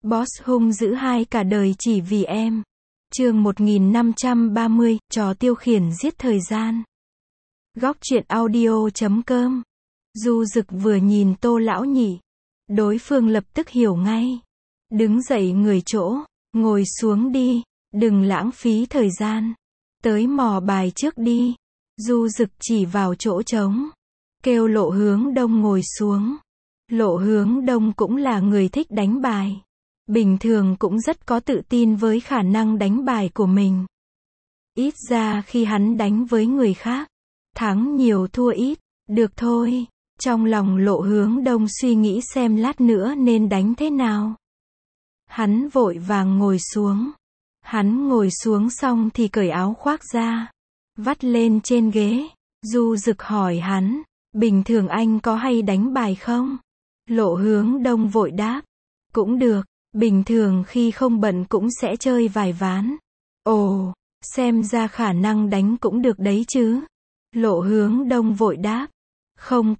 Boss hung dữ hai cả đời chỉ vì em. Chương 1530, trò tiêu khiển giết thời gian. Góc truyện audio.com. Du Dực vừa nhìn Tô lão nhị, đối phương lập tức hiểu ngay. Đứng dậy người chỗ, ngồi xuống đi, đừng lãng phí thời gian. Tới mò bài trước đi. Du Dực chỉ vào chỗ trống, kêu Lộ Hướng Đông ngồi xuống. Lộ Hướng Đông cũng là người thích đánh bài. Bình thường cũng rất có tự tin với khả năng đánh bài của mình. Ít ra khi hắn đánh với người khác, thắng nhiều thua ít, được thôi. Trong lòng Lộ Hướng Đông suy nghĩ xem lát nữa nên đánh thế nào. Hắn vội vàng ngồi xuống. Hắn ngồi xuống xong thì cởi áo khoác ra, vắt lên trên ghế. Du Dực hỏi hắn, bình thường anh có hay đánh bài không? Lộ Hướng Đông vội đáp, cũng được, bình thường khi không bận cũng sẽ chơi vài ván. Ồ, xem ra khả năng đánh cũng được đấy chứ. Lộ Hướng Đông vội đáp, không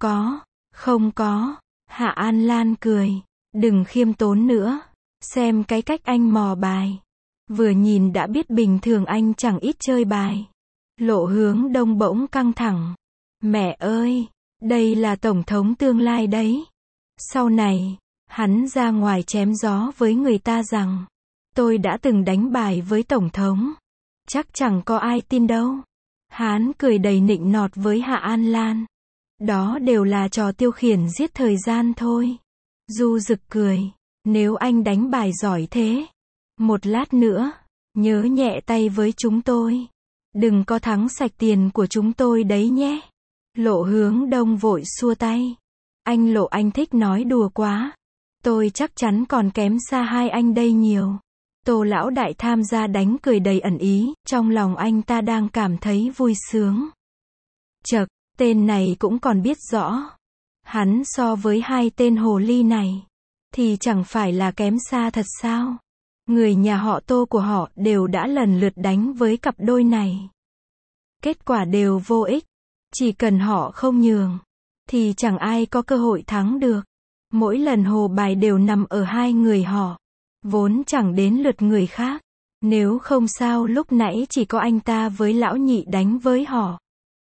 có. Hạ An Lan cười, đừng khiêm tốn nữa, xem cái cách anh mò bài. Vừa nhìn đã biết bình thường anh chẳng ít chơi bài. Lộ Hướng Đông bỗng căng thẳng. Mẹ ơi, đây là tổng thống tương lai đấy. Sau này, hắn ra ngoài chém gió với người ta rằng, tôi đã từng đánh bài với tổng thống. Chắc chẳng có ai tin đâu. Hắn cười đầy nịnh nọt với Hạ An Lan. Đó đều là trò tiêu khiển giết thời gian thôi. Du Dực cười, nếu anh đánh bài giỏi thế, một lát nữa, nhớ nhẹ tay với chúng tôi. Đừng có thắng sạch tiền của chúng tôi đấy nhé. Lộ Hướng Đông vội xua tay. Anh Lộ, anh thích nói đùa quá. Tôi chắc chắn còn kém xa hai anh đây nhiều. Tô lão đại tham gia đánh cười đầy ẩn ý, trong lòng anh ta đang cảm thấy vui sướng. Chậc, tên này cũng còn biết rõ. Hắn so với hai tên hồ ly này, thì chẳng phải là kém xa thật sao? Người nhà họ Tô của họ đều đã lần lượt đánh với cặp đôi này. Kết quả đều vô ích. Chỉ cần họ không nhường, thì chẳng ai có cơ hội thắng được. Mỗi lần hồ bài đều nằm ở hai người họ, vốn chẳng đến lượt người khác. Nếu không sao lúc nãy chỉ có anh ta với lão nhị đánh với họ.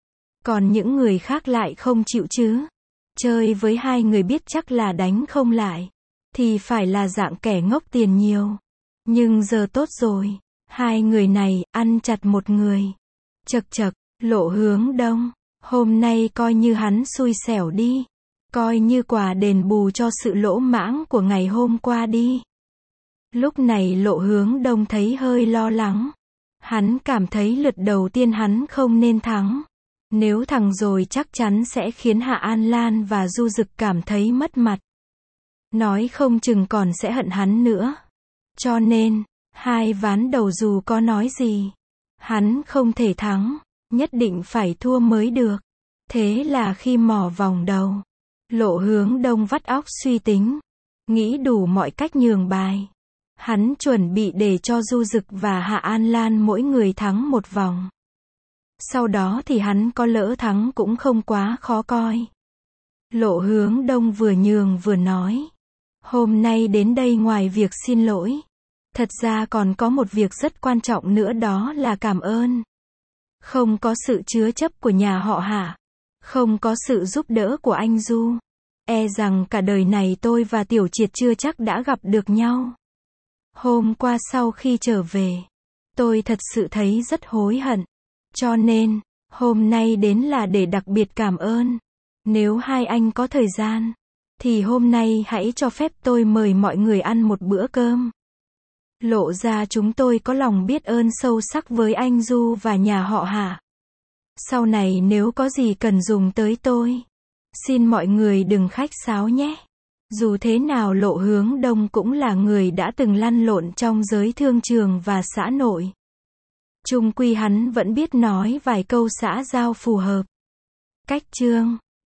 Còn những người khác lại không chịu chứ. Chơi với hai người biết chắc là đánh không lại, thì phải là dạng kẻ ngốc tiền nhiều. Nhưng giờ tốt rồi, hai người này ăn chặt một người. Chậc, Lộ Hướng Đông, hôm nay coi như hắn xui xẻo đi. Coi như quà đền bù cho sự lỗ mãng của ngày hôm qua đi. Lúc này Lộ Hướng Đông thấy hơi lo lắng. Hắn cảm thấy lượt đầu tiên hắn không nên thắng. Nếu thắng rồi chắc chắn sẽ khiến Hạ An Lan và Du Dực cảm thấy mất mặt. Nói không chừng còn sẽ hận hắn nữa. Cho nên, hai ván đầu dù có nói gì, hắn không thể thắng, nhất định phải thua mới được. Thế là khi mò vòng đầu, Lộ Hướng Đông vắt óc suy tính, nghĩ đủ mọi cách nhường bài. Hắn chuẩn bị để cho Du Dực và Hạ An Lan mỗi người thắng một vòng. Sau đó thì hắn có lỡ thắng cũng không quá khó coi. Lộ Hướng Đông vừa nhường vừa nói, hôm nay đến đây ngoài việc xin lỗi, thật ra còn có một việc rất quan trọng nữa, đó là cảm ơn. Không có sự chứa chấp của nhà họ Hạ, không có sự giúp đỡ của anh Du, e rằng cả đời này tôi và Tiểu Triệt chưa chắc đã gặp được nhau. Hôm qua sau khi trở về, tôi thật sự thấy rất hối hận. Cho nên, hôm nay đến là để đặc biệt cảm ơn. Nếu hai anh có thời gian, thì hôm nay hãy cho phép tôi mời mọi người ăn một bữa cơm. Lộ ra chúng tôi có lòng biết ơn sâu sắc với anh Du và nhà họ Hạ. Sau này nếu có gì cần dùng tới tôi, xin mọi người đừng khách sáo nhé. Dù thế nào Lộ Hướng Đông cũng là người đã từng lăn lộn trong giới thương trường và xã nội. Chung quy hắn vẫn biết nói vài câu xã giao phù hợp. Cách chương